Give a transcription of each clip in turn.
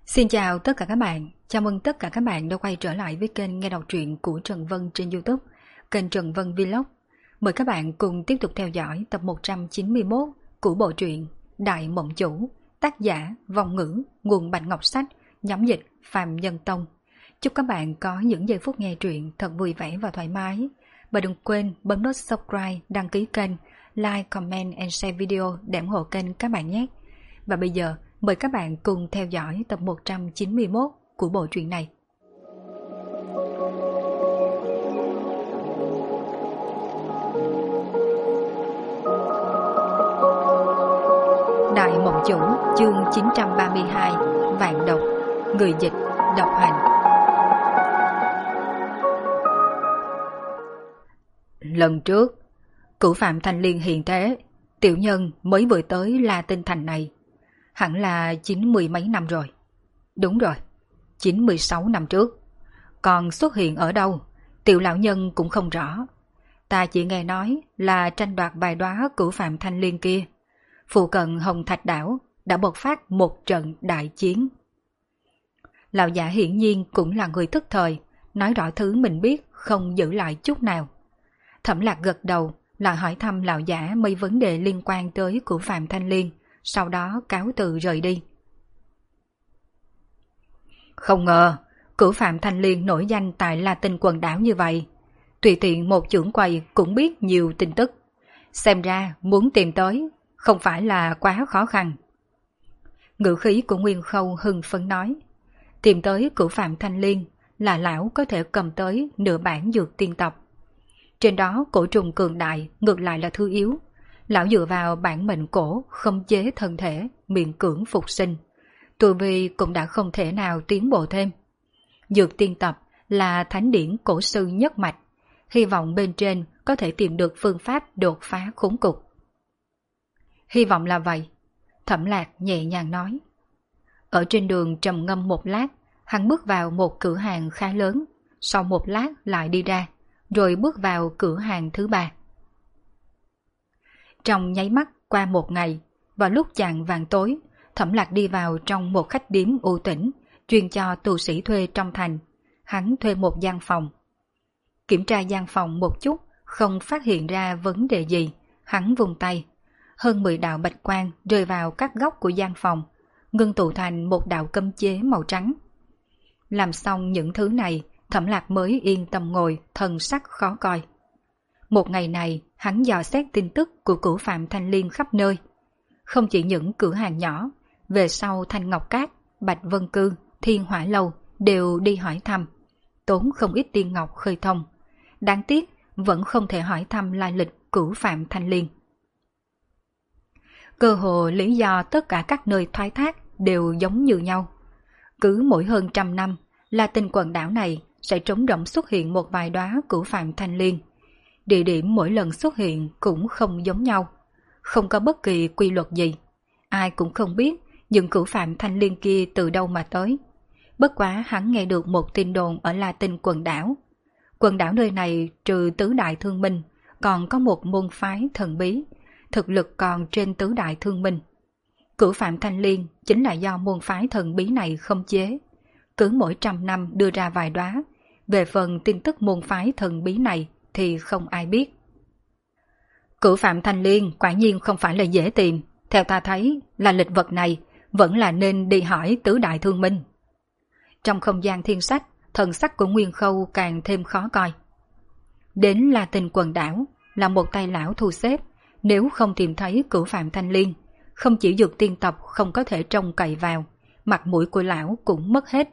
Xin chào tất cả các bạn, chào mừng tất cả các bạn đã quay trở lại với kênh nghe đọc truyện của Trần Vân trên YouTube, kênh Trần Vân Vlog. Mời các bạn cùng tiếp tục theo dõi tập 191 của bộ truyện Đại Mộng Chủ, tác giả Vong Ngữ, nguồn Bạch Ngọc Sách, nhóm dịch Phạm Nhân Tông. Chúc các bạn có những giây phút nghe truyện thật vui vẻ và thoải mái. Và đừng quên bấm nút subscribe, đăng ký kênh, like, comment and share video để ủng hộ kênh các bạn nhé. Và bây giờ, mời các bạn cùng theo dõi tập 191 của bộ truyện này. Đại Mộng Chủ, chương 932, Vạn Độc, người dịch, Độc Hành. Lần trước, Cửu Phạm Thanh Liên hiện thế, tiểu nhân mới vừa tới La Tinh Thành này. Hẳn là 90 mấy năm rồi. Đúng rồi, 96 năm trước. Còn xuất hiện ở đâu, tiểu lão nhân cũng không rõ. Ta chỉ nghe nói là tranh đoạt bài đóa Cửu Phạm Thanh Liên kia. Phụ cận Hồng Thạch Đảo đã bộc phát một trận đại chiến. Lão giả hiển nhiên cũng là người thức thời, nói rõ thứ mình biết không giữ lại chút nào. Thẩm Lạc gật đầu, lại hỏi thăm lão giả mấy vấn đề liên quan tới Cửu Phạm Thanh Liên, sau đó cáo từ rời đi. Không ngờ, Cửu Phạm Thanh Liên nổi danh tại La Tinh quần đảo như vậy. Tùy tiện một trưởng quầy cũng biết nhiều tin tức. Xem ra muốn tìm tới, không phải là quá khó khăn. Ngữ khí của Nguyên Khâu hưng phấn nói. Tìm tới Cửu Phạm Thanh Liên là lão có thể cầm tới nửa bản dược tiên tộc. Trên đó cổ trùng cường đại ngược lại là thứ yếu. Lão dựa vào bản mệnh cổ khống chế thân thể, miễn cưỡng phục sinh. Tu vi cũng đã không thể nào tiến bộ thêm. Dược tiên tập là thánh điển cổ sư nhất mạch. Hy vọng bên trên có thể tìm được phương pháp đột phá khốn cục. Hy vọng là vậy. Thẩm Lạc nhẹ nhàng nói. Ở trên đường trầm ngâm một lát, hắn bước vào một cửa hàng khá lớn. Sau một lát lại đi ra, rồi bước vào cửa hàng thứ ba. Trong nháy mắt qua một ngày, vào lúc chạng vàng tối, Thẩm Lạc đi vào trong một khách điếm u tĩnh, chuyên cho tu sĩ thuê trong thành. Hắn thuê một gian phòng. Kiểm tra gian phòng một chút, không phát hiện ra vấn đề gì, hắn vung tay. Hơn 10 đạo bạch quang rơi vào các góc của gian phòng, ngưng tụ thành một đạo cấm chế màu trắng. Làm xong những thứ này, Thẩm Lạc mới yên tâm ngồi, thần sắc khó coi. Một ngày này, hắn dò xét tin tức của Cửu Phạm Thanh Liên khắp nơi. Không chỉ những cửa hàng nhỏ, về sau Thanh Ngọc Cát, Bạch Vân Cư, Thiên Hỏa Lâu đều đi hỏi thăm. Tốn không ít tiên ngọc khơi thông. Đáng tiếc, vẫn không thể hỏi thăm lai lịch Cửu Phạm Thanh Liên. Cơ hồ lý do tất cả các nơi thoái thác đều giống như nhau. Cứ mỗi hơn 100 năm, La Tinh quần đảo này sẽ trống rỗng xuất hiện một vài đóa Cửu Phạm Thanh Liên. Địa điểm mỗi lần xuất hiện cũng không giống nhau, không có bất kỳ quy luật gì. Ai cũng không biết những Cửu Phạm Thanh Liên kia từ đâu mà tới. Bất quá hắn nghe được một tin đồn ở La Tinh quần đảo. Quần đảo nơi này trừ tứ đại thương minh, còn có một môn phái thần bí, thực lực còn trên tứ đại thương minh. Cửu Phạm Thanh Liên chính là do môn phái thần bí này khống chế. Cứ mỗi 100 năm đưa ra vài đóa. Về phần tin tức môn phái thần bí này thì không ai biết. Cửu Phạm Thanh Liên quả nhiên không phải là dễ tìm. Theo ta thấy là lịch vật này vẫn là nên đi hỏi tứ đại thương minh. Trong không gian thiên sách, thần sắc của Nguyên Khâu càng thêm khó coi. Đến La Tinh quần đảo là một tay lão thu xếp. Nếu không tìm thấy Cửu Phạm Thanh Liên, không chỉ dược tiên tộc không có thể trông cậy vào, mặt mũi của lão cũng mất hết.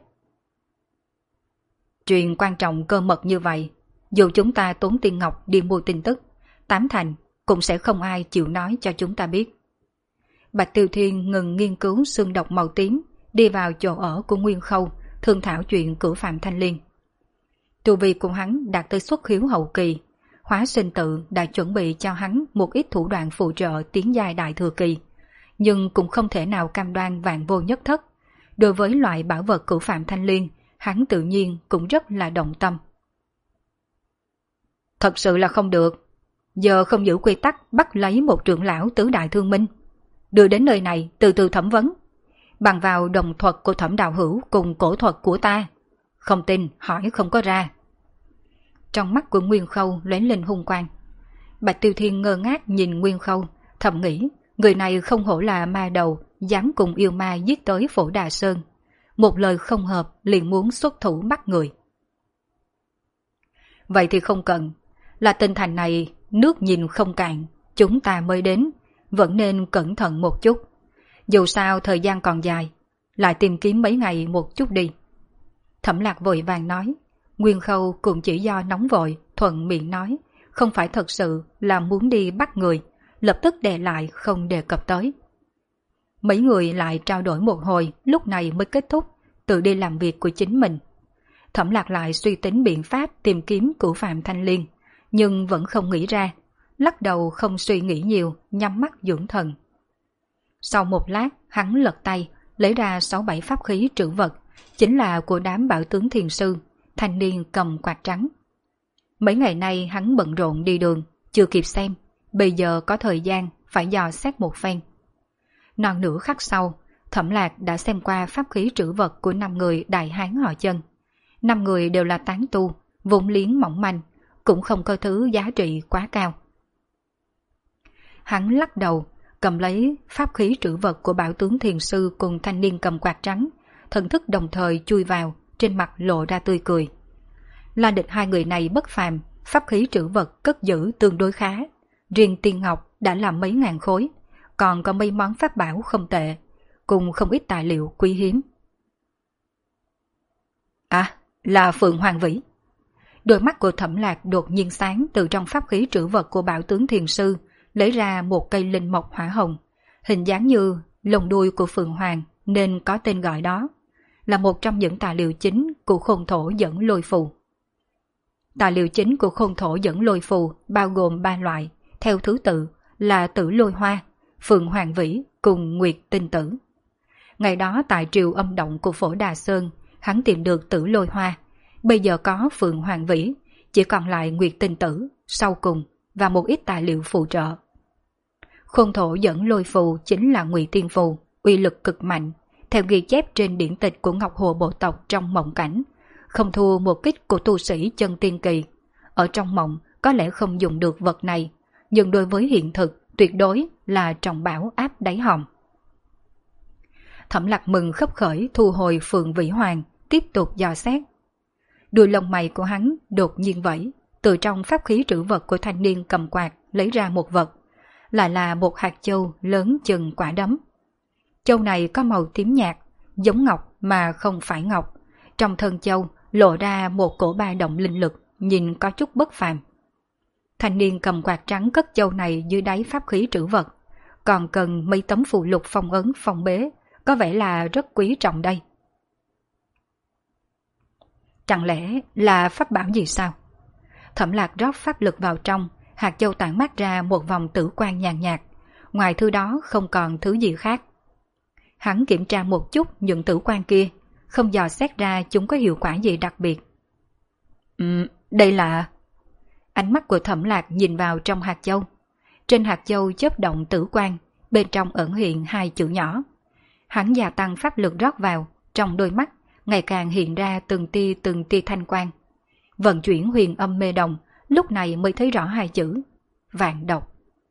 Chuyện quan trọng cơ mật như vậy, dù chúng ta tốn tiền ngọc đi mua tin tức, tám thành cũng sẽ không ai chịu nói cho chúng ta biết. Bạch Tiêu Thiên ngừng nghiên cứu xương độc màu tím, đi vào chỗ ở của Nguyên Khâu, thương thảo chuyện Cửu Phạm Thanh Liên. Tu vi của hắn đạt tới xuất khiếu hậu kỳ, Hóa Sinh Tự đã chuẩn bị cho hắn một ít thủ đoạn phụ trợ tiến giai đại thừa kỳ, nhưng cũng không thể nào cam đoan vạn vô nhất thất. Đối với loại bảo vật Cửu Phạm Thanh Liên, hắn tự nhiên cũng rất là động tâm. Thật sự là không được. Giờ không giữ quy tắc bắt lấy một trưởng lão tứ đại thương minh, đưa đến nơi này từ từ thẩm vấn. bằng vào đồng thuật của Thẩm đạo hữu cùng cổ thuật của ta. Không tin, hỏi không có ra. Trong mắt của Nguyên Khâu lóe lên hung quang. Bạch Tiêu Thiên ngơ ngác nhìn Nguyên Khâu, thầm nghĩ, người này không hổ là ma đầu, dám cùng yêu ma giết tới Phổ Đà Sơn. Một lời không hợp liền muốn xuất thủ bắt người. Vậy thì không cần, là tinh thành này nước nhìn không cạn, chúng ta mới đến, vẫn nên cẩn thận một chút. Dù sao thời gian còn dài, lại tìm kiếm mấy ngày một chút đi. Thẩm Lạc vội vàng nói. Nguyên Khâu cũng chỉ do nóng vội, thuận miệng nói, không phải thật sự là muốn đi bắt người, lập tức đè lại không đề cập tới. Mấy người lại trao đổi một hồi, lúc này mới kết thúc, tự đi làm việc của chính mình. Thẩm Lạc lại suy tính biện pháp tìm kiếm của Phạm Thanh Liên, nhưng vẫn không nghĩ ra, lắc đầu không suy nghĩ nhiều, nhắm mắt dưỡng thần. Sau một lát, hắn lật tay, lấy ra 6-7 pháp khí trữ vật, chính là của đám bảo tướng thiền sư, thanh niên cầm quạt trắng. Mấy ngày nay hắn bận rộn đi đường, chưa kịp xem, bây giờ có thời gian phải dò xét một phen. Non nửa khắc sau, Thẩm Lạc đã xem qua pháp khí trữ vật của 5 người đại hán họ Chân. 5 người đều là tán tu, vốn liếng mỏng manh, cũng không có thứ giá trị quá cao. Hắn lắc đầu, cầm lấy pháp khí trữ vật của bảo tướng thiền sư cùng thanh niên cầm quạt trắng, thần thức đồng thời chui vào, trên mặt lộ ra tươi cười. La Địch hai người này bất phàm, pháp khí trữ vật cất giữ tương đối khá. Riêng tiên ngọc đã làm mấy ngàn khối, còn có mấy món pháp bảo không tệ, cùng không ít tài liệu quý hiếm. À, là Phượng Hoàng Vĩ. Đôi mắt của Thẩm Lạc đột nhiên sáng từ trong pháp khí trữ vật của bảo tướng thiền sư, lấy ra một cây linh mộc hỏa hồng, hình dáng như lồng đuôi của Phượng Hoàng nên có tên gọi đó, là một trong những tài liệu chính của khôn thổ dẫn lôi phù. Tài liệu chính của khôn thổ dẫn lôi phù bao gồm 3 loại, theo thứ tự là tử lôi hoa, Phượng Hoàng Vĩ cùng Nguyệt Tinh Tử. Ngày đó tại triều âm động của Phổ Đà Sơn, hắn tìm được tử lôi hoa, bây giờ có Phượng Hoàng Vĩ, chỉ còn lại Nguyệt Tinh Tử sau cùng và một ít tài liệu phụ trợ. Khôn thổ dẫn lôi phù chính là Ngụy Tiên phù, uy lực cực mạnh, theo ghi chép trên điển tịch của Ngọc Hồ bộ tộc trong mộng cảnh, không thua một kích của tu sĩ chân tiên kỳ. Ở trong mộng có lẽ không dùng được vật này, nhưng đối với hiện thực tuyệt đối là trọng bảo áp đáy hòm. Thẩm Lạc mừng khấp khởi thu hồi Phượng Vĩ Hoàng, tiếp tục dò xét. Đuôi lông mày của hắn đột nhiên vẫy, từ trong pháp khí trữ vật của thanh niên cầm quạt lấy ra một vật, lại là một hạt châu lớn chừng quả đấm. Châu này có màu tím nhạt, giống ngọc mà không phải ngọc. Trong thân châu lộ ra một cổ ba động linh lực, nhìn có chút bất phàm. Thanh niên cầm quạt trắng cất châu này dưới đáy pháp khí trữ vật, còn cần mấy tấm phù lục phong ấn phong bế, có vẻ là rất quý trọng đây. Chẳng lẽ là pháp bảo gì sao? Thẩm Lạc rót pháp lực vào trong, hạt châu tản mát ra một vòng tử quang nhàn nhạt, ngoài thứ đó không còn thứ gì khác. Hắn kiểm tra một chút những tử quang kia, không dò xét ra chúng có hiệu quả gì đặc biệt. Đây là... Ánh mắt của Thẩm Lạc nhìn vào trong hạt châu. Trên hạt châu chớp động tử quang, bên trong ẩn hiện 2 chữ nhỏ. Hắn gia tăng pháp lực rót vào, trong đôi mắt ngày càng hiện ra từng tia thanh quang. Vận chuyển huyền âm mê đồng, lúc này mới thấy rõ 2 chữ: vạn độc.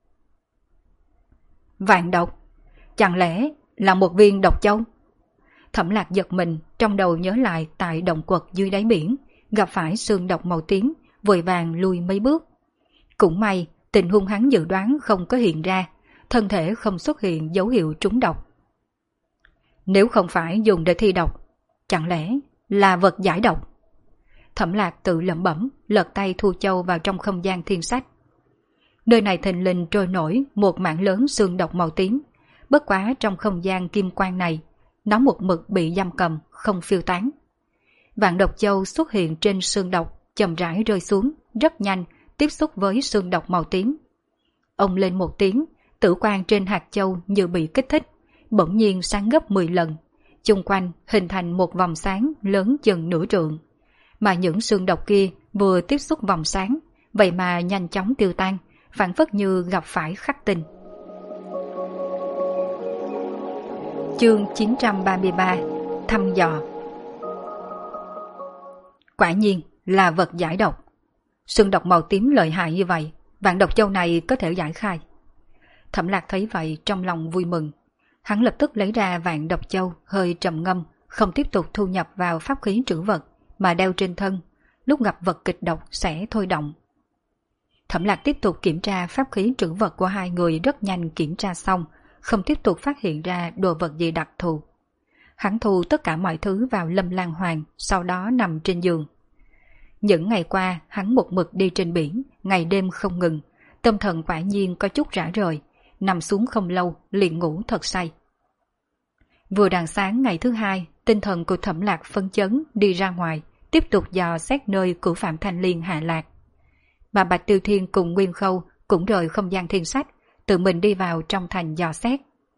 Vạn độc? Chẳng lẽ là một viên độc châu? Thẩm Lạc giật mình, trong đầu nhớ lại tại động quật dưới đáy biển, gặp phải xương độc màu tím, vội vàng lùi mấy bước. Cũng may, tình huống hắn dự đoán không có hiện ra, thân thể không xuất hiện dấu hiệu trúng độc. Nếu không phải dùng để thi độc, chẳng lẽ là vật giải độc? Thẩm Lạc tự lẩm bẩm, lật tay thu châu vào trong không gian thiên sách. Nơi này thình lình trôi nổi một mảng lớn xương độc màu tím, bất quá trong không gian kim quang này, nó một mực bị giam cầm, không phiêu tán. Vạn độc châu xuất hiện trên xương độc, chậm rãi rơi xuống, rất nhanh, tiếp xúc với xương độc màu tím. Ông lên một tiếng, tử quang trên hạt châu như bị kích thích, bỗng nhiên sáng gấp 10 lần, chung quanh hình thành một vòng sáng lớn chừng nửa trượng. Mà những xương độc kia vừa tiếp xúc vòng sáng, vậy mà nhanh chóng tiêu tan, phản phất như gặp phải khắc tinh. Chương 933 Thăm dò. Quả nhiên là vật giải độc. Sương độc màu tím lợi hại như vậy, vạn độc châu này có thể giải khai. Thẩm Lạc thấy vậy trong lòng vui mừng. Hắn lập tức lấy ra vạn độc châu, hơi trầm ngâm, không tiếp tục thu nhập vào pháp khí trữ vật, mà đeo trên thân, lúc gặp vật kịch độc sẽ thôi động. Thẩm Lạc tiếp tục kiểm tra pháp khí trữ vật của hai người, rất nhanh kiểm tra xong, không tiếp tục phát hiện ra đồ vật gì đặc thù. Hắn thu tất cả mọi thứ vào Lâm Lan Hoàng, sau đó nằm trên giường. Những ngày qua, hắn một mực đi trên biển, ngày đêm không ngừng, tâm thần quả nhiên có chút rã rời, nằm xuống không lâu, liền ngủ thật say. Vừa rạng sáng ngày thứ hai, tinh thần của Thẩm Lạc phân chấn đi ra ngoài, tiếp tục dò xét nơi của Phạm Thanh Liên hạ lạc. Mà Bạch Tiêu Thiên cùng Nguyên Khâu cũng rời không gian thiên sách, tự mình đi vào trong thành dò xét.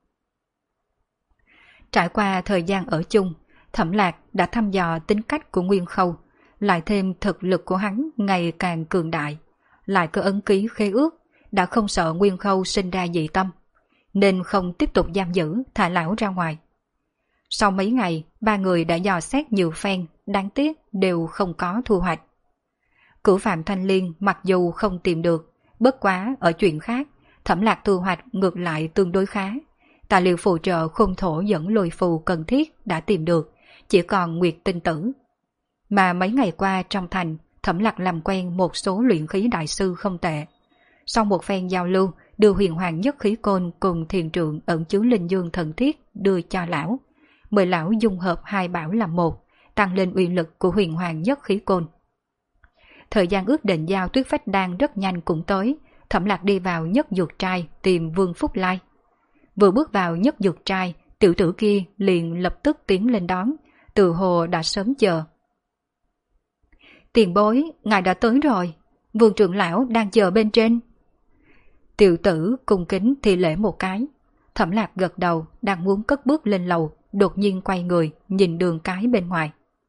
Trải qua thời gian ở chung, Thẩm Lạc đã thăm dò tính cách của Nguyên Khâu, lại thêm thực lực của hắn ngày càng cường đại, lại có ấn ký khế ước, đã không sợ Nguyên Khâu sinh ra dị tâm, nên không tiếp tục giam giữ, thả lão ra ngoài. Sau mấy ngày, ba người đã dò xét nhiều phen, đáng tiếc đều không có thu hoạch. Cửu Phạm Thanh Liên mặc dù không tìm được, bất quá ở chuyện khác, Thẩm Lạc thu hoạch ngược lại tương đối khá. Tài liệu phụ trợ khôn thổ dẫn lôi phù cần thiết đã tìm được, chỉ còn Nguyệt Tinh Tử. Mà mấy ngày qua trong thành, Thẩm Lạc làm quen một số luyện khí đại sư không tệ. Sau một phen giao lưu, đưa huyền hoàng nhất khí côn cùng thiền trượng ẩn chứa linh dương thần thiết đưa cho lão. Mời lão dung hợp hai bảo làm một, tăng lên uy lực của huyền hoàng nhất khí côn. Thời gian ước định giao tuyết phách đan rất nhanh cũng tới, Thẩm Lạc đi vào nhất dược trai tìm Vương Phúc Lai. Vừa bước vào nhất dược trai, tiểu tử kia liền lập tức tiến lên đón, từ hồ đã sớm chờ. Tiền bối, ngài đã tới rồi, Vương trưởng lão đang chờ bên trên. Tiểu tử cung kính thi lễ một cái. Thẩm Lạc gật đầu, đang muốn cất bước lên lầu, đột nhiên quay người, nhìn đường cái bên ngoài.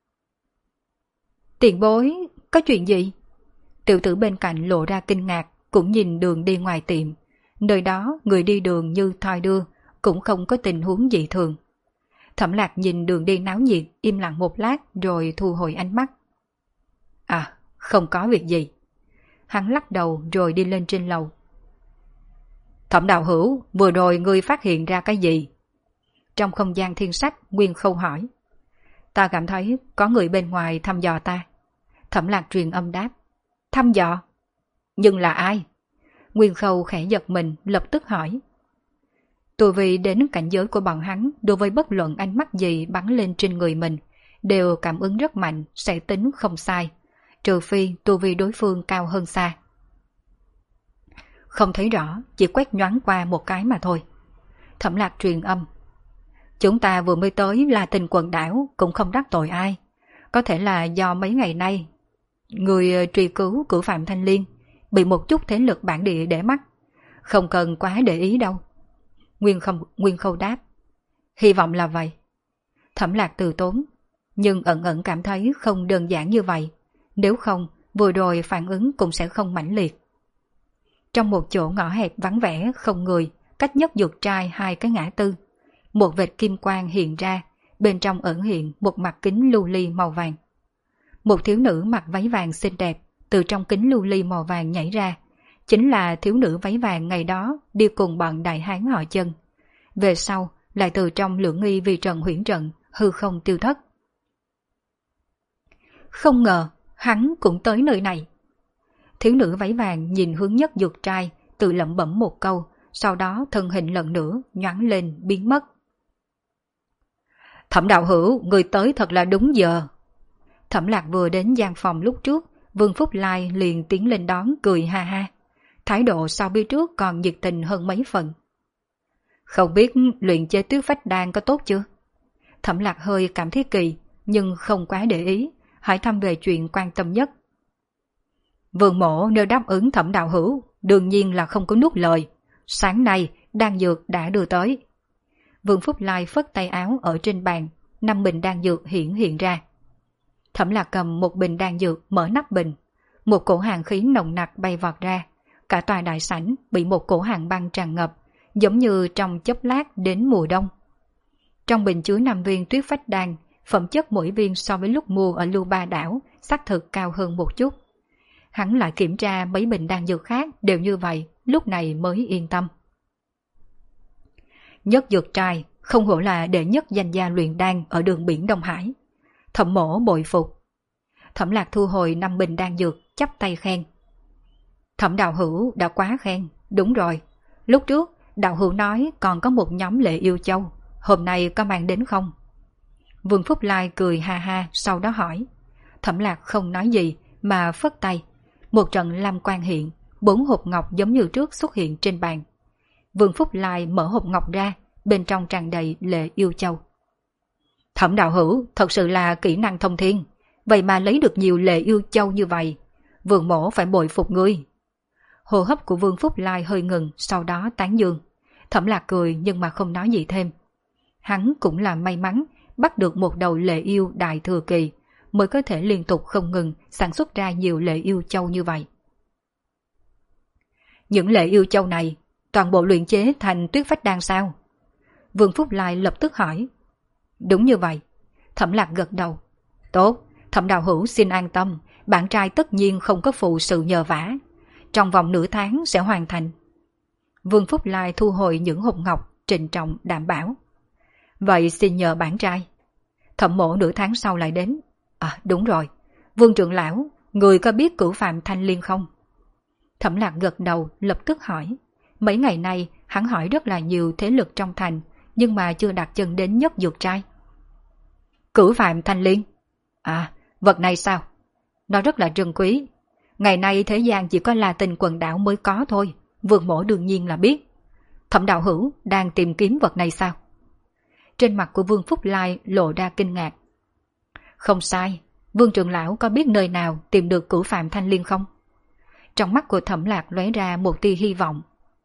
Tiền bối, có chuyện gì? Tiểu tử bên cạnh lộ ra kinh ngạc, cũng nhìn đường đi ngoài tiệm. Nơi đó người đi đường như thoi đưa, cũng không có tình huống dị thường. Thẩm Lạc nhìn đường đi náo nhiệt, im lặng một lát rồi thu hồi ánh mắt. À, không có việc gì. Hắn lắc đầu rồi đi lên trên lầu. Thẩm đạo hữu, vừa rồi ngươi phát hiện ra cái gì? Trong không gian thiên sách, Nguyên Khâu hỏi. Ta cảm thấy có người bên ngoài thăm dò ta. Thẩm Lạc truyền âm đáp. Thăm dò? Nhưng là ai? Nguyên Khâu khẽ giật mình, lập tức hỏi. Tu vi đến cảnh giới của bọn hắn, đối với bất luận ánh mắt gì bắn lên trên người mình, đều cảm ứng rất mạnh, sẽ tính không sai, trừ phi tu vi đối phương cao hơn xa. Không thấy rõ, chỉ quét nhoáng qua một cái mà thôi. Thẩm Lạc truyền âm. Chúng ta vừa mới tới là tình quần đảo, cũng không đắc tội ai. Có thể là do mấy ngày nay người truy cứu Cửu Phạm Thanh Liên bị một chút thế lực bản địa để mắt, không cần quá để ý đâu. Nguyên Khâu đáp. Hy vọng là vậy. Thẩm Lạc từ tốn, nhưng ẩn ẩn cảm thấy không đơn giản như vậy, nếu không vừa rồi phản ứng cũng sẽ không mãnh liệt. Trong một chỗ ngõ hẹp vắng vẻ không người, cách nhất dược trai hai cái ngã tư, một vệt kim quang hiện ra, bên trong ẩn hiện một mặt kính lưu ly màu vàng. Một thiếu nữ mặc váy vàng xinh đẹp từ trong kính lưu ly màu vàng nhảy ra, chính là thiếu nữ váy vàng ngày đó đi cùng bọn đại hán họ Chân. Về sau lại từ trong Lưỡng Nghi vì trận huyễn trận hư không tiêu thất. Không ngờ hắn cũng tới nơi này. Thiếu nữ váy vàng nhìn hướng nhất dược trai, tự lẩm bẩm một câu, sau đó thân hình lần nữa nhoáng lên biến mất. Thẩm đạo hữu, người tới thật là đúng giờ. Thẩm Lạc vừa đến gian phòng lúc trước, Vương Phúc Lai liền tiến lên đón cười ha ha. Thái độ so với trước còn nhiệt tình hơn mấy phần. Không biết luyện chế tuyết phách đan có tốt chưa? Thẩm Lạc hơi cảm thấy kỳ, nhưng không quá để ý, hỏi thăm về chuyện quan tâm nhất. Vương mộ nếu đáp ứng Thẩm đạo hữu, đương nhiên là không có nuốt lời. Sáng nay, đan dược đã đưa tới. Vương Phúc Lai phất tay áo ở trên bàn, 5 bình đan dược hiện ra. Thẩm Lạc cầm một bình đan dược mở nắp bình. Một cổ hàn khí nồng nặc bay vọt ra. Cả tòa đại sảnh bị một cổ hàn băng tràn ngập, giống như trong chốc lát đến mùa đông. Trong bình chứa 5 viên tuyết phách đan, phẩm chất mỗi viên so với lúc mua ở Lưu Ba Đảo xác thực cao hơn một chút. Hắn lại kiểm tra mấy bình đan dược khác đều như vậy, lúc này mới yên tâm. Nhất dược trai không hổ là đệ nhất danh gia luyện đan ở đường biển Đông Hải. Thẩm Mỗ bội phục. Thẩm Lạc thu hồi 5 bình đan dược, chắp tay khen. Thẩm đạo hữu đã quá khen, đúng rồi. Lúc trước, đạo hữu nói còn có một nhóm lệ yêu châu, hôm nay có mang đến không? Vương Phúc Lai cười ha ha, sau đó hỏi. Thẩm Lạc không nói gì, mà phất tay. Một trận lam quang hiện, 4 hộp ngọc giống như trước xuất hiện trên bàn. Vương Phúc Lai mở hộp ngọc ra, bên trong tràn đầy lệ yêu châu. Thẩm đạo hữu thật sự là kỹ năng thông thiên, vậy mà lấy được nhiều lệ yêu châu như vậy. Vương mỗ phải bội phục ngươi. Hô hấp của Vương Phúc Lai hơi ngừng, sau đó tán dương. Thẩm Lạc cười nhưng mà không nói gì thêm. Hắn cũng là may mắn bắt được một đầu lệ yêu đại thừa kỳ, mới có thể liên tục không ngừng sản xuất ra nhiều lệ yêu châu như vậy. Những lệ yêu châu này toàn bộ luyện chế thành tuyết phách đan sao? Vương Phúc Lai lập tức hỏi. Đúng như vậy. Thẩm Lạc gật đầu. Tốt, Thẩm đạo hữu xin an tâm, bạn trai tất nhiên không có phụ sự nhờ vả. Trong vòng nửa tháng sẽ hoàn thành. Vương Phúc Lai thu hồi những hộp ngọc, trịnh trọng đảm bảo. Vậy xin nhờ bạn trai. Thẩm Mỗ nửa tháng sau lại đến. À đúng rồi, Vương trưởng lão, người có biết Cửu Phạm Thanh Liên không? Thẩm Lạc gật đầu, lập tức hỏi. Mấy ngày nay hắn hỏi rất là nhiều thế lực trong thành, nhưng mà chưa đặt chân đến nhất dược trai. Cửu Phạm Thanh Liên? À, vật này sao? Nó rất là trân quý. Ngày nay thế gian chỉ có La Tinh quần đảo mới có thôi, Vương mỗ đương nhiên là biết. Thẩm đạo hữu đang tìm kiếm vật này sao? Trên mặt của Vương Phúc Lai lộ ra kinh ngạc. Không sai, Vương trưởng lão có biết nơi nào tìm được Cửu Phạm Thanh Liên không? Trong mắt của Thẩm Lạc lóe ra một tia hy vọng.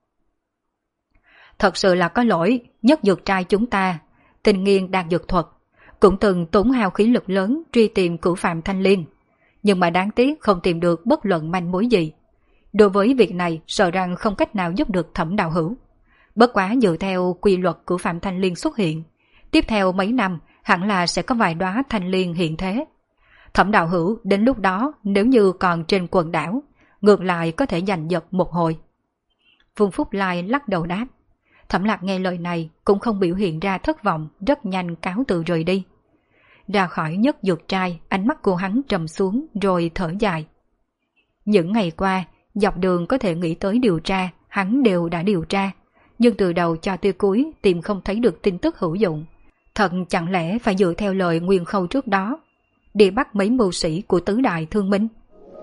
Thật sự là có lỗi, nhất dược trai chúng ta, tinh nghiên đan dược thuật, cũng từng tốn hao khí lực lớn truy tìm Cửu Phạm Thanh Liên, nhưng mà đáng tiếc không tìm được bất luận manh mối gì. Đối với việc này sợ rằng không cách nào giúp được Thẩm đạo hữu. Bất quá dựa theo quy luật Cửu Phạm Thanh Liên xuất hiện, tiếp theo mấy năm hẳn là sẽ có vài đóa thanh liên hiện thế. Thẩm đạo hữu đến lúc đó nếu như còn trên quần đảo, ngược lại có thể giành giật một hồi. Vương Phúc Lai lắc đầu đáp. Thẩm Lạc nghe lời này cũng không biểu hiện ra thất vọng, rất nhanh cáo từ rời đi. Ra khỏi nhất dược trai, ánh mắt của hắn trầm xuống rồi thở dài. Những ngày qua, dọc đường có thể nghĩ tới điều tra, hắn đều đã điều tra, nhưng từ đầu cho tới cuối tìm không thấy được tin tức hữu dụng. Thật chẳng lẽ phải dựa theo lời Nguyên Khâu trước đó, đi bắt mấy mưu sĩ của tứ đại thương minh?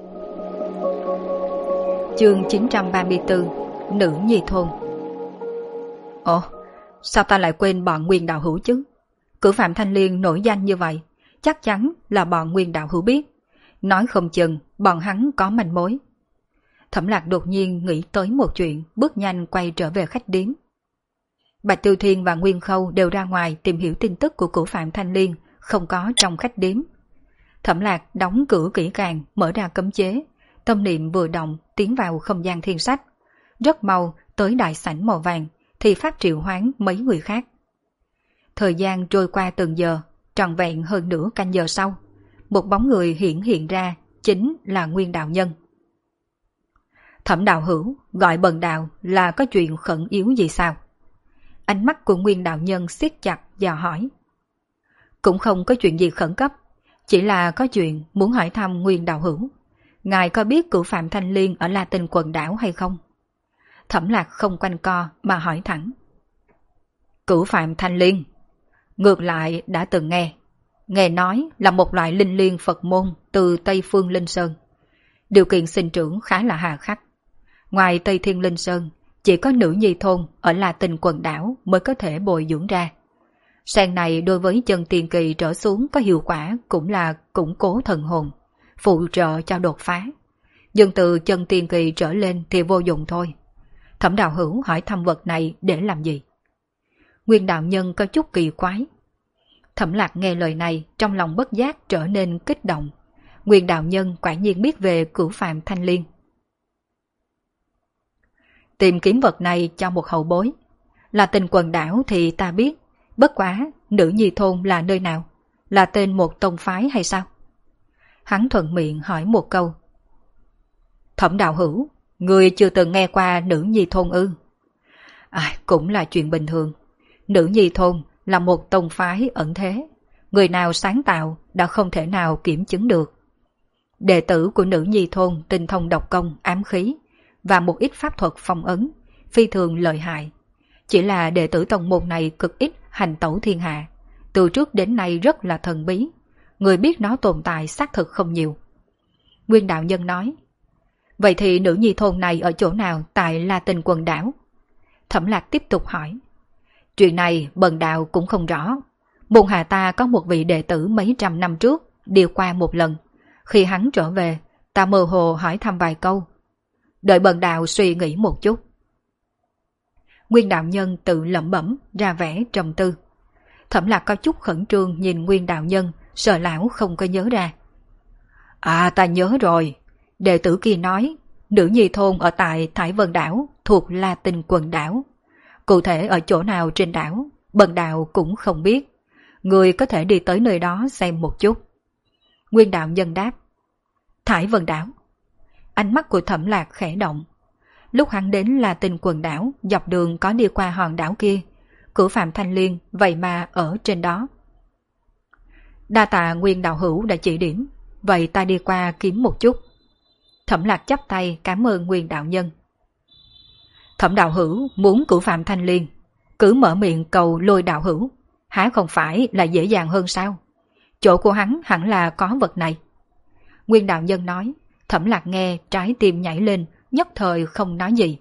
Chương 934, Nữ Nhi Thôn. Ồ, sao ta lại quên bọn Nguyên đạo hữu chứ? Cửu Phạm Thanh Liên nổi danh như vậy, chắc chắn là bọn Nguyên đạo hữu biết. Nói không chừng bọn hắn có manh mối. Thẩm Lạc đột nhiên nghĩ tới một chuyện, bước nhanh quay trở về khách điếm. Bạch Tiêu Thiên và Nguyên Khâu đều ra ngoài tìm hiểu tin tức của Cửu Phạm Thanh Liên, không có trong khách điếm. Thẩm Lạc đóng cửa kỹ càng, mở ra cấm chế, tâm niệm vừa động tiến vào không gian thiên sách. Rất mau tới đại sảnh màu vàng thì phát triệu hoán mấy người khác. Thời gian trôi qua từng giờ, trọn vẹn hơn nửa canh giờ sau, một bóng người hiện ra, chính là Nguyên đạo nhân. Thẩm đạo hữu, gọi bần đạo là có chuyện khẩn yếu gì sao? Ánh mắt của Nguyên đạo nhân siết chặt dò hỏi. Cũng không có chuyện gì khẩn cấp, chỉ là có chuyện muốn hỏi thăm Nguyên đạo hữu. Ngài có biết Cửu Phạm Thanh Liên ở La Tinh quần đảo hay không? Thẩm Lạc không quanh co mà hỏi thẳng. Cửu Phạm Thanh Liên? Ngược lại đã từng nghe nói là một loại linh liên Phật môn từ Tây Phương Linh Sơn. Điều kiện sinh trưởng khá là hà khắc. Ngoài Tây Thiên Linh Sơn, chỉ có nữ nhi thôn ở La Tinh quần đảo mới có thể bồi dưỡng ra. Sen này đối với chân tiền kỳ trở xuống có hiệu quả cũng là củng cố thần hồn, phụ trợ cho đột phá. Nhưng từ chân tiền kỳ trở lên thì vô dụng thôi. Thẩm đạo hữu hỏi thăm vật này để làm gì? Nguyên đạo nhân có chút kỳ quái. Thẩm Lạc nghe lời này trong lòng bất giác trở nên kích động. Nguyên đạo nhân quả nhiên biết về Cửu Phạm Thanh Liên. Tìm kiếm vật này cho một hậu bối. Là Tinh quần đảo thì ta biết, bất quá Nữ Nhi Thôn là nơi nào? Là tên một tông phái hay sao? Hắn thuận miệng hỏi một câu. Thẩm đạo hữu, người chưa từng nghe qua Nữ Nhi Thôn ư? Cũng là chuyện bình thường. Nữ Nhi Thôn là một tông phái ẩn thế. Người nào sáng tạo đã không thể nào kiểm chứng được. Đệ tử của Nữ Nhi Thôn tinh thông độc công, ám khí và một ít pháp thuật phong ấn, phi thường lợi hại. Chỉ là đệ tử tông môn này cực ít hành tẩu thiên hạ. Từ trước đến nay rất là thần bí. Người biết nó tồn tại xác thực không nhiều. Nguyên đạo nhân nói. Vậy thì Nữ Nhi Thôn này ở chỗ nào tại La Tinh quần đảo? Thẩm Lạc tiếp tục hỏi. Chuyện này bần đạo cũng không rõ. Môn hạ ta có một vị đệ tử mấy trăm năm trước đi qua một lần. Khi hắn trở về, ta mơ hồ hỏi thăm vài câu. Đợi bần đạo suy nghĩ một chút. Nguyên đạo nhân tự lẩm bẩm ra vẻ trầm tư. Thẩm Lạc có chút khẩn trương nhìn Nguyên đạo nhân, sợ lão không có nhớ ra. Ta nhớ rồi. Đệ tử kia nói, Nữ Nhi Thôn ở tại Thái Vân Đảo, thuộc La Tinh quần đảo. Cụ thể ở chỗ nào trên đảo, bần đạo cũng không biết. Người có thể đi tới nơi đó xem một chút. Nguyên đạo nhân đáp. Thái Vân Đảo. Ánh mắt của Thẩm Lạc khẽ động. Lúc hắn đến La Tinh quần đảo, dọc đường có đi qua hòn đảo kia. Cửu Phạm Thanh Liên vậy mà ở trên đó. Đa tạ Nguyên đạo hữu đã chỉ điểm. Vậy ta đi qua kiếm một chút. Thẩm Lạc chắp tay cảm ơn Nguyên đạo nhân. Thẩm đạo hữu muốn Cửu Phạm Thanh Liên, cứ mở miệng cầu Lôi đạo hữu, há không phải là dễ dàng hơn sao? Chỗ của hắn hẳn là có vật này. Nguyên đạo nhân nói. Thẩm Lạc nghe trái tim nhảy lên, nhất thời không nói gì.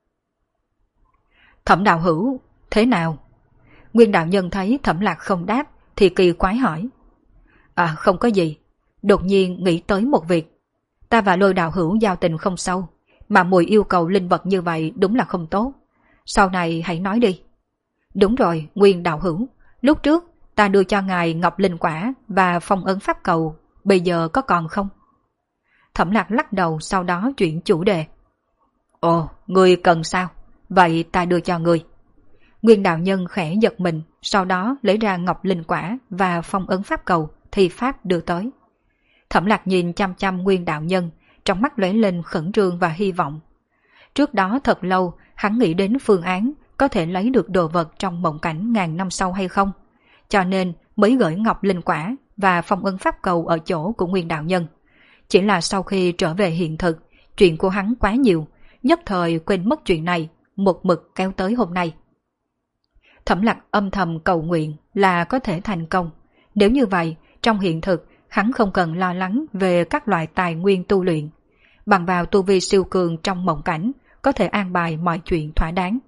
Thẩm đạo hữu, thế nào? Nguyên đạo nhân thấy Thẩm Lạc không đáp thì kỳ quái hỏi. Không có gì. Đột nhiên nghĩ tới một việc. Ta và Lôi đạo hữu giao tình không sâu, mà mùi yêu cầu linh vật như vậy đúng là không tốt. Sau này hãy nói đi. Đúng rồi, Nguyên đạo hữu. Lúc trước ta đưa cho ngài ngọc linh quả và phong ấn pháp cầu, bây giờ có còn không? Thẩm Lạc lắc đầu, sau đó chuyển chủ đề. Ồ, ngươi cần sao? Vậy ta đưa cho ngươi. Nguyên đạo nhân khẽ giật mình, sau đó lấy ra ngọc linh quả và phong ấn pháp cầu, thì pháp đưa tới. Thẩm Lạc nhìn chăm chăm Nguyên đạo nhân, trong mắt lóe lên khẩn trương và hy vọng. Trước đó thật lâu, hắn nghĩ đến phương án có thể lấy được đồ vật trong mộng cảnh ngàn năm sau hay không, cho nên mới gửi ngọc linh quả và phong ấn pháp cầu ở chỗ của Nguyên đạo nhân. Chỉ là sau khi trở về hiện thực, chuyện của hắn quá nhiều, nhất thời quên mất chuyện này, một mực kéo tới hôm nay. Thẩm Lạc âm thầm cầu nguyện là có thể thành công. Nếu như vậy, trong hiện thực, hắn không cần lo lắng về các loại tài nguyên tu luyện. Bằng vào tu vi siêu cường trong mộng cảnh, có thể an bài mọi chuyện thỏa đáng.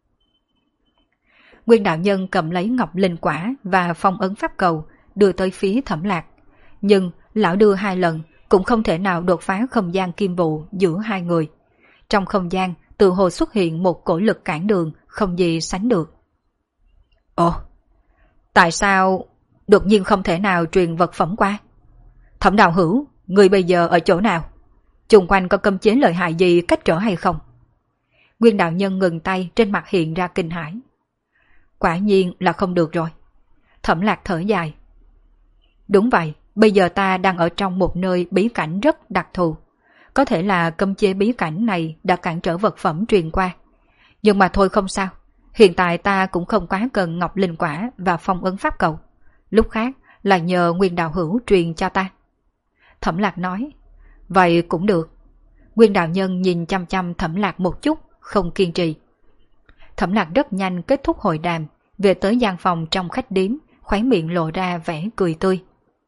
Nguyên đạo nhân cầm lấy ngọc linh quả và phong ấn pháp cầu, đưa tới phía Thẩm Lạc. Nhưng lão đưa 2 lần, cũng không thể nào đột phá không gian kim vụ giữa hai người. Trong không gian, tự hồ xuất hiện một cổ lực cản đường, không gì sánh được. Ồ, tại sao đột nhiên không thể nào truyền vật phẩm qua? Thẩm đạo hữu, người bây giờ ở chỗ nào? Chung quanh có cấm chế lợi hại gì cách trở hay không? Nguyên đạo nhân ngừng tay, trên mặt hiện ra kinh hãi. Quả nhiên là không được rồi. Thẩm Lạc thở dài. Đúng vậy, bây giờ ta đang ở trong một nơi bí cảnh rất đặc thù. Có thể là cấm chế bí cảnh này đã cản trở vật phẩm truyền qua. Nhưng mà thôi không sao. Hiện tại ta cũng không quá cần ngọc linh quả và phong ấn pháp cầu. Lúc khác là nhờ Nguyên đạo hữu truyền cho ta. Thẩm Lạc nói. Vậy cũng được. Nguyên đạo nhân nhìn chăm chăm Thẩm Lạc một chút, không kiên trì. Thẩm Lạc rất nhanh kết thúc hội đàm, về tới gian phòng trong khách điếm, khóe miệng lộ ra vẻ cười tươi.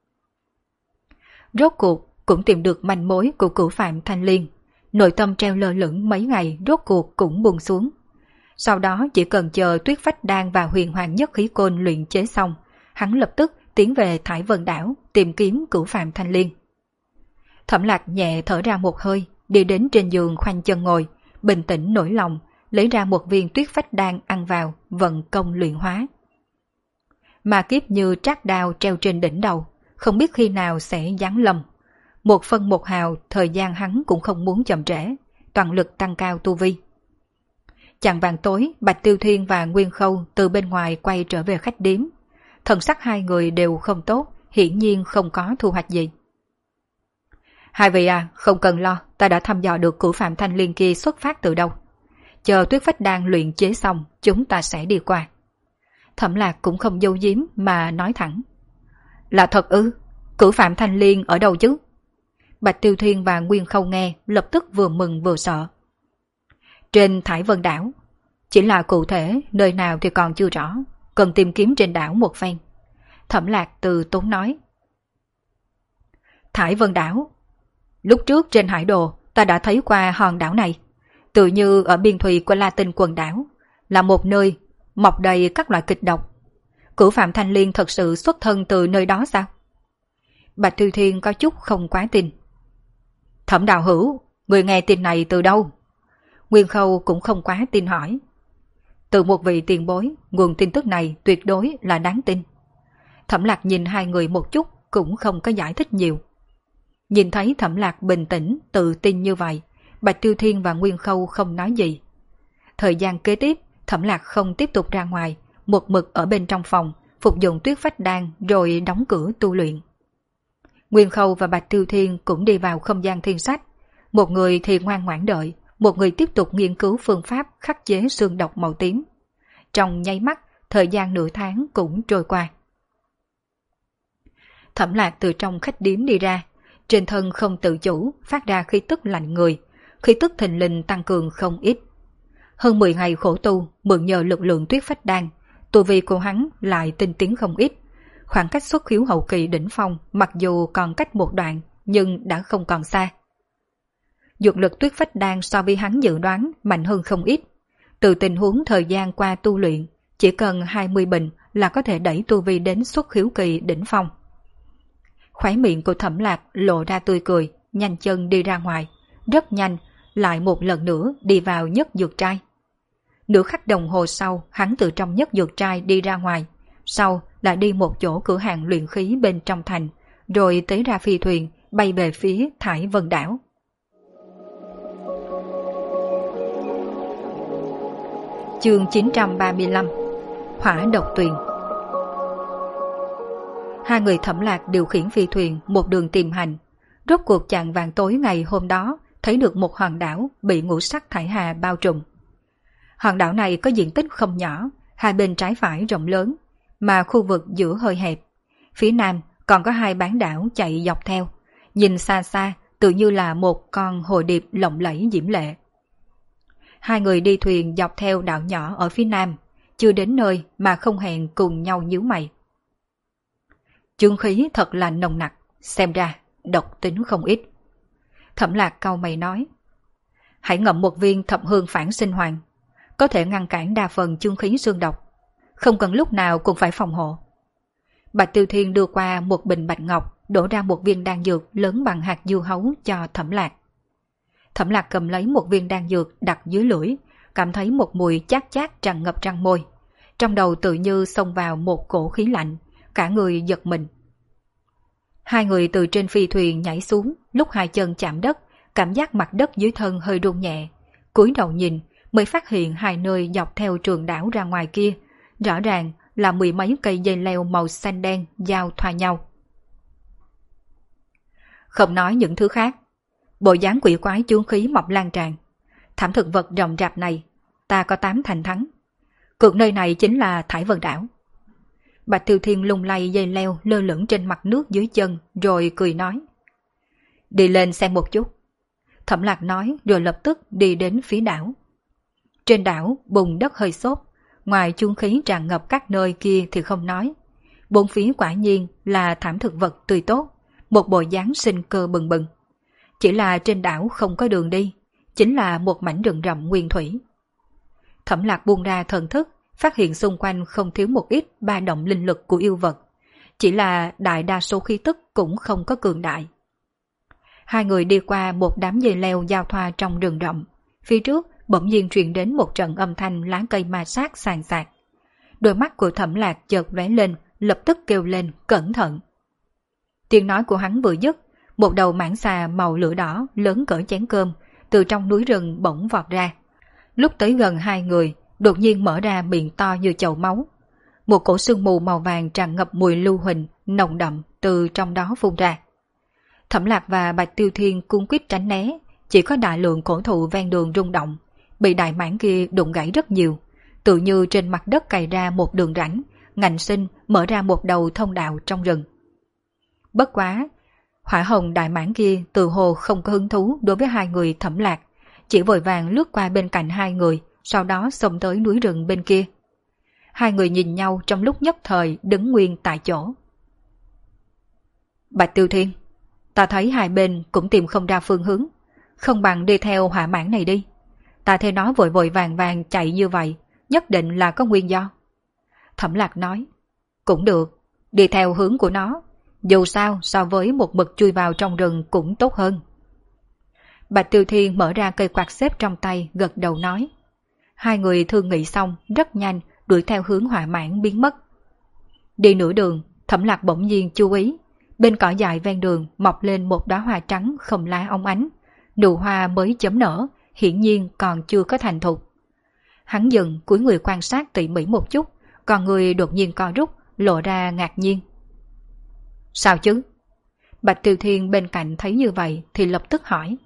Rốt cuộc cũng tìm được manh mối của Cửu Phạm Thanh Liên. Nội tâm treo lơ lửng mấy ngày rốt cuộc cũng buông xuống. Sau đó chỉ cần chờ Tuyết Phách Đan và Huyền Hoàng Nhất Khí Côn luyện chế xong, hắn lập tức tiến về Thái Vân Đảo tìm kiếm Cửu Phạm Thanh Liên. Thẩm Lạc nhẹ thở ra một hơi, đi đến trên giường khoanh chân ngồi, bình tĩnh nổi lòng, lấy ra một viên Tuyết Phách Đan ăn vào, vận công luyện hóa. Mà kiếp như trác đao treo trên đỉnh đầu, không biết khi nào sẽ giáng lâm. 1 phân 1 hào, thời gian hắn cũng không muốn chậm trễ, toàn lực tăng cao tu vi. Chạng vàng tối, Bạch Tiêu Thiên và Nguyên Khâu từ bên ngoài quay trở về khách điếm. thần sắc hai người đều không tốt, hiển nhiên không có thu hoạch gì. Hai vị à, không cần lo, ta đã thăm dò được cửu phạm thanh liên kia xuất phát từ đâu. Chờ Tuyết Phách Đan luyện chế xong, chúng ta sẽ đi qua. Thẩm Lạc cũng không giấu giếm mà nói thẳng. Là thật ư? Cửu phạm thanh liên ở đâu chứ? Bạch Tiêu Thiên và Nguyên Khâu nghe, lập tức vừa mừng vừa sợ. Trên Thải Vân đảo. Chỉ là cụ thể nơi nào thì còn chưa rõ, cần tìm kiếm trên đảo một phen. Thẩm Lạc từ tốn nói. Thải Vân đảo. Lúc trước trên hải đồ ta đã thấy qua hòn đảo này, tự như ở biên thùy của La Tinh quần đảo, là một nơi mọc đầy các loại kịch độc. Cửu phạm thanh liên thật sự xuất thân từ nơi đó sao? Bạch Tiêu Thiên có chút không quá tin. Thẩm đạo hữu, người nghe tin này từ đâu? Nguyên Khâu cũng không quá tin hỏi. Từ một vị tiền bối, nguồn tin tức này tuyệt đối là đáng tin. Thẩm Lạc nhìn hai người một chút cũng không có giải thích nhiều. Nhìn thấy Thẩm Lạc bình tĩnh, tự tin như vậy, Bạch Tiêu Thiên và Nguyên Khâu không nói gì. Thời gian kế tiếp, Thẩm Lạc không tiếp tục ra ngoài, một mực ở bên trong phòng, phục dụng Tuyết Phách Đan rồi đóng cửa tu luyện. Nguyên Khâu và Bạch Tiêu Thiên cũng đi vào không gian thiên sách. Một người thì ngoan ngoãn đợi, một người tiếp tục nghiên cứu phương pháp khắc chế xương độc màu tím. Trong nháy mắt, thời gian nửa tháng cũng trôi qua. Thẩm Lạc từ trong khách điếm đi ra, trên thân không tự chủ phát ra khí tức lạnh người, khí tức thình lình tăng cường không ít. Hơn 10 ngày khổ tu, mượn nhờ lực lượng Tuyết Phách Đan, tu vi của hắn lại tinh tiến không ít. Khoảng cách xuất khiếu hậu kỳ đỉnh phong mặc dù còn cách một đoạn nhưng đã không còn xa. Dược lực Tuyết Phách Đan so với hắn dự đoán mạnh hơn không ít. Từ tình huống thời gian qua tu luyện, chỉ cần 20 bình là có thể đẩy tu vi đến xuất khiếu kỳ đỉnh phong. Khóe miệng của Thẩm Lạc lộ ra tươi cười, nhanh chân đi ra ngoài, rất nhanh, lại một lần nữa đi vào nhất dược trai. Nửa khắc đồng hồ sau, hắn từ trong nhất dược trai đi ra ngoài, sau lại đi một chỗ cửa hàng luyện khí bên trong thành, rồi tới ra phi thuyền, bay về phía Thải Vân đảo. Chương 935 Hỏa độc tuyền. Hai người Thẩm Lạc điều khiển phi thuyền một đường tìm hành. Rốt cuộc chạng vàng tối ngày hôm đó thấy được một hòn đảo bị ngũ sắc thải hà bao trùm. Hòn đảo này có diện tích không nhỏ, hai bên trái phải rộng lớn, mà khu vực giữa hơi hẹp. Phía nam còn có hai bán đảo chạy dọc theo, nhìn xa xa tự như là một con hồ điệp lộng lẫy diễm lệ. Hai người đi thuyền dọc theo đảo nhỏ ở phía nam, chưa đến nơi mà không hẹn cùng nhau nhíu mày. Chương khí thật là nồng nặc, xem ra độc tính không ít. Thẩm Lạc cau mày nói. Hãy ngậm một viên thập hương phản sinh hoàng, có thể ngăn cản đa phần chương khí xương độc, không cần lúc nào cũng phải phòng hộ. Bạch Tiêu Thiên đưa qua một bình bạch ngọc, đổ ra một viên đan dược lớn bằng hạt dưa hấu cho Thẩm Lạc. Thẩm Lạc cầm lấy một viên đan dược đặt dưới lưỡi, cảm thấy một mùi chát chát tràn ngập răng môi. Trong đầu tự như xông vào một cổ khí lạnh, cả người giật mình. Hai người từ trên phi thuyền nhảy xuống, lúc hai chân chạm đất, cảm giác mặt đất dưới thân hơi rung nhẹ. Cúi đầu nhìn, mới phát hiện hai nơi dọc theo trường đảo ra ngoài kia, rõ ràng là mười mấy cây dây leo màu xanh đen giao thoa nhau. Không nói những thứ khác, bộ dáng quỷ quái chướng khí mọc lan tràn. Thảm thực vật rậm rạp này, ta có 8 thành thắng. Cược nơi này chính là Thải Vân đảo. Bạch Tiêu Thiên lung lay dây leo lơ lửng trên mặt nước dưới chân, rồi cười nói. Đi lên xem một chút. Thẩm Lạc nói rồi lập tức đi đến phía đảo. Trên đảo bùn đất hơi xốp, ngoài chung khí tràn ngập các nơi kia thì không nói. Bốn phía quả nhiên là thảm thực vật tươi tốt, một bộ dáng sinh cơ bừng bừng. Chỉ là trên đảo không có đường đi, chính là một mảnh rừng rậm nguyên thủy. Thẩm Lạc buông ra thần thức, phát hiện xung quanh không thiếu một ít ba động linh lực của yêu vật. Chỉ là đại đa số khí tức cũng không có cường đại. Hai người đi qua một đám dây leo giao thoa trong rừng rậm. Phía trước bỗng nhiên truyền đến một trận âm thanh lá cây ma sát sàn sạc. Đôi mắt của Thẩm Lạc chợt lóe lên, lập tức kêu lên cẩn thận. Tiếng nói của hắn vừa dứt, một đầu mãng xà màu lửa đỏ lớn cỡ chén cơm từ trong núi rừng bỗng vọt ra. Lúc tới gần hai người, đột nhiên mở ra miệng to như chậu máu. một cổ sương mù màu vàng tràn ngập mùi lưu huỳnh, nồng đậm từ trong đó phun ra. Thẩm Lạc và Bạch Tiêu Thiên cuống quýt tránh né, chỉ có đại lượng cổ thụ ven đường rung động, bị đại mãng kia đụng gãy rất nhiều, tự như trên mặt đất cày ra một đường rãnh, ngạnh sinh mở ra một đầu thông đạo trong rừng. Bất quá, hỏa hồng đại mãng kia từ hồ không có hứng thú đối với hai người Thẩm Lạc, chỉ vội vàng lướt qua bên cạnh hai người, sau đó xông tới núi rừng bên kia. Hai người nhìn nhau trong lúc nhất thời đứng nguyên tại chỗ. Bạch Tiêu Thiên, ta thấy hai bên cũng tìm không ra phương hướng, không bằng đi theo hỏa mãng này đi. Ta thấy nó vội vội vàng vàng chạy như vậy, nhất định là có nguyên do. Thẩm Lạc nói, cũng được, đi theo hướng của nó, dù sao so với một mực chui vào trong rừng cũng tốt hơn. Bạch Tiêu Thiên mở ra cây quạt xếp trong tay, gật đầu nói. Hai người thương nghị xong, rất nhanh đuổi theo hướng hỏa mãng biến mất. Đi nửa đường, Thẩm Lạc bỗng nhiên chú ý, bên cỏ dại ven đường mọc lên một đóa hoa trắng không lá óng ánh, nụ hoa mới chớm nở, hiển nhiên còn chưa có thành thục. Hắn dừng cúi người quan sát tỉ mỉ một chút, còn người đột nhiên co rút, lộ ra ngạc nhiên. Sao chứ? Bạch Tiêu Thiên bên cạnh thấy như vậy thì lập tức hỏi.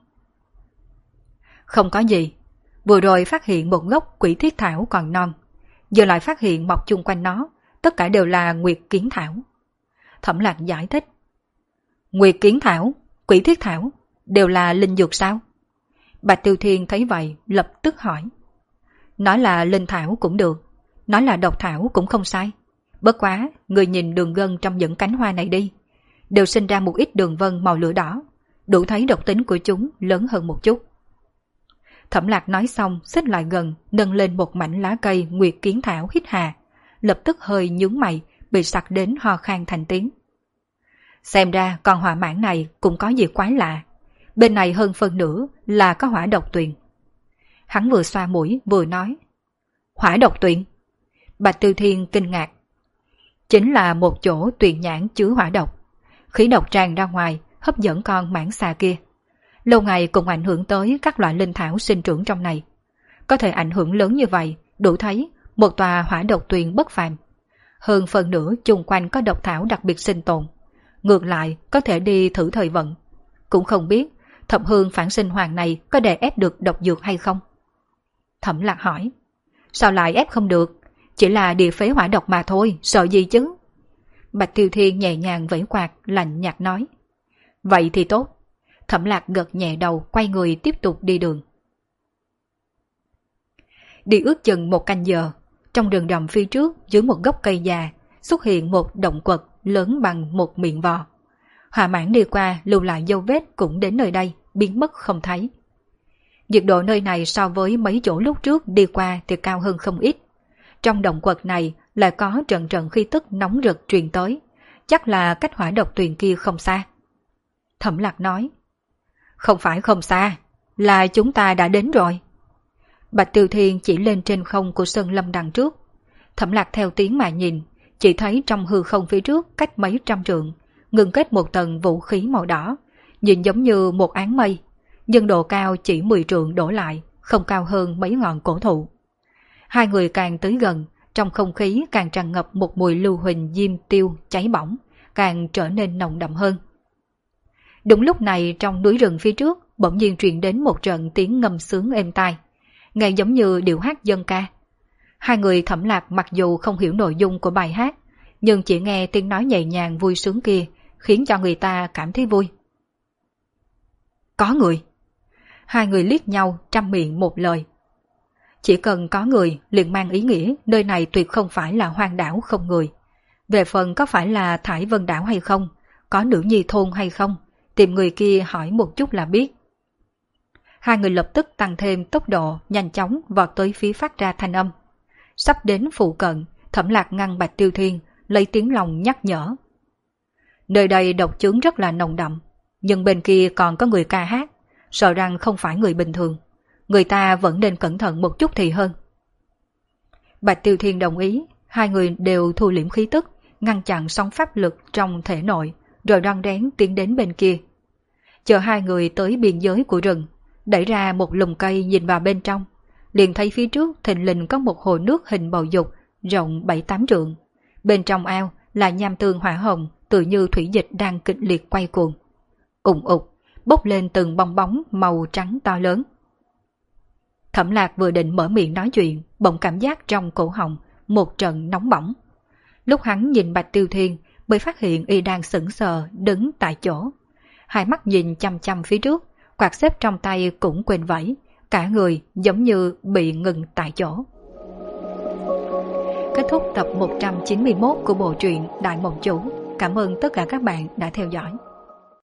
Không có gì, vừa rồi phát hiện một gốc quỷ thiết thảo còn non, giờ lại phát hiện mọc chung quanh nó, tất cả đều là nguyệt kiến thảo. Thẩm Lạc giải thích. Nguyệt kiến thảo, quỷ thiết thảo, đều là linh dược sao? Bạch Tiêu Thiên thấy vậy lập tức hỏi. Nói là linh thảo cũng được, nói là độc thảo cũng không sai. Bất quá, người nhìn đường gân trong những cánh hoa này đi, đều sinh ra một ít đường vân màu lửa đỏ, đủ thấy độc tính của chúng lớn hơn một chút. Thẩm Lạc nói xong xích lại gần, nâng lên một mảnh lá cây nguyệt kiến thảo hít hà, lập tức hơi nhướng mày, bị sặc đến ho khan thành tiếng. Xem ra con hỏa mãng này cũng có gì quái lạ, bên này hơn phân nửa là có hỏa độc tuyền. Hắn vừa xoa mũi vừa nói. Hỏa độc tuyền? Bạch Tiêu Thiên kinh ngạc. Chính là một chỗ tuyền nhãn chứa hỏa độc, khí độc tràn ra ngoài hấp dẫn con mãng xà kia, lâu ngày cũng ảnh hưởng tới các loại linh thảo sinh trưởng trong này. Có thể ảnh hưởng lớn như vậy, đủ thấy một tòa hỏa độc tuyền bất phàm. Hơn phần nửa chung quanh có độc thảo đặc biệt sinh tồn, ngược lại có thể đi thử thời vận. Cũng không biết thập hương phản sinh hoàng này có đè ép được độc dược hay không. Thẩm Lạc hỏi. Sao lại ép không được, chỉ là địa phế hỏa độc mà thôi, sợ gì chứ? Bạch Tiêu Thiên nhẹ nhàng vẫy quạt, lạnh nhạt nói. Vậy thì tốt. Thẩm Lạc gật nhẹ đầu, quay người tiếp tục đi đường. Đi ước chừng một canh giờ, trong rừng rậm phía trước dưới một gốc cây già xuất hiện một động quật lớn bằng một miệng vò. Hỏa mãng đi qua lưu lại dấu vết cũng đến nơi đây, biến mất không thấy. Nhiệt độ nơi này so với mấy chỗ lúc trước đi qua thì cao hơn không ít. Trong động quật này lại có trận trận khí tức nóng rực truyền tới, chắc là cách hỏa độc tuyền kia không xa. Thẩm Lạc nói. Không phải không xa, là chúng ta đã đến rồi. Bạch Tiêu Thiên chỉ lên trên không của sơn lâm đằng trước. Thẩm Lạc theo tiếng mà nhìn, chỉ thấy trong hư không phía trước cách mấy trăm trượng, ngưng kết một tầng vũ khí màu đỏ, nhìn giống như một áng mây, nhưng độ cao chỉ 10 trượng đổ lại, không cao hơn mấy ngọn cổ thụ. Hai người càng tới gần, trong không khí càng tràn ngập một mùi lưu huỳnh diêm tiêu cháy bỏng, càng trở nên nồng đậm hơn. Đúng lúc này trong núi rừng phía trước bỗng nhiên truyền đến một trận tiếng ngâm sướng êm tai, nghe giống như điệu hát dân ca. Hai người Thẩm Lạc mặc dù không hiểu nội dung của bài hát, nhưng chỉ nghe tiếng nói nhẹ nhàng vui sướng kia khiến cho người ta cảm thấy vui. Có người. Hai người liếc nhau trăm miệng một lời. Chỉ cần có người liền mang ý nghĩa nơi này tuyệt không phải là hoang đảo không người. Về phần có phải là Thải Vân đảo hay không, có nữ nhi thôn hay không, tìm người kia hỏi một chút là biết. Hai người lập tức tăng thêm tốc độ, nhanh chóng vọt tới phía phát ra thanh âm. Sắp đến phụ cận, Thẩm Lạc ngăn Bạch Tiêu Thiên, lấy tiếng lòng nhắc nhở. Nơi đây độc chướng rất là nồng đậm, nhưng bên kia còn có người ca hát, sợ rằng không phải người bình thường. Người ta vẫn nên cẩn thận một chút thì hơn. Bạch Tiêu Thiên đồng ý, hai người đều thu liễm khí tức, ngăn chặn sóng pháp lực trong thể nội, rồi rón rén tiến đến bên kia. Chờ hai người tới biên giới của rừng, đẩy ra một lùm cây nhìn vào bên trong, liền thấy phía trước thình lình có một hồ nước hình bầu dục rộng 7-8 trượng, Bên trong ao là nham tương hỏa hồng, tự như thủy dịch đang kịch liệt quay cuồng. Ùng ục, bốc lên từng bong bóng màu trắng to lớn. Thẩm Lạc vừa định mở miệng nói chuyện, bỗng cảm giác trong cổ họng một trận nóng bỏng. Lúc hắn nhìn Bạch Tiêu Thiên, mới phát hiện y đang sững sờ đứng tại chỗ. Hai mắt nhìn chăm chăm phía trước, quạt xếp trong tay cũng quên vẫy, cả người giống như bị ngừng tại chỗ. Kết thúc tập 191 của bộ truyện Đại Mộng Chủ. Cảm ơn tất cả các bạn đã theo dõi.